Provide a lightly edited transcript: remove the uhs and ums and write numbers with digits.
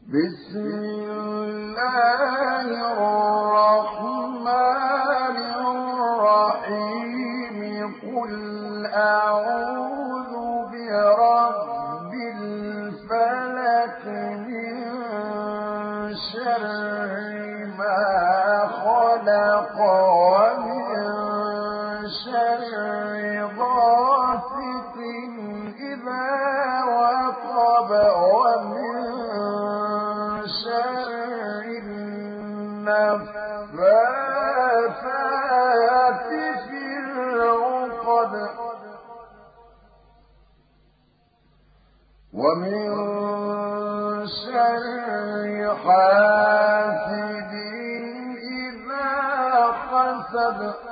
بسم الله الرحمن الرحيم قل أعوذ برب الفلق من شر ما خلق ومن شر غاسق إذا وقب ومن شر النفاثات في العقد ومن شر حاسد إذا حسد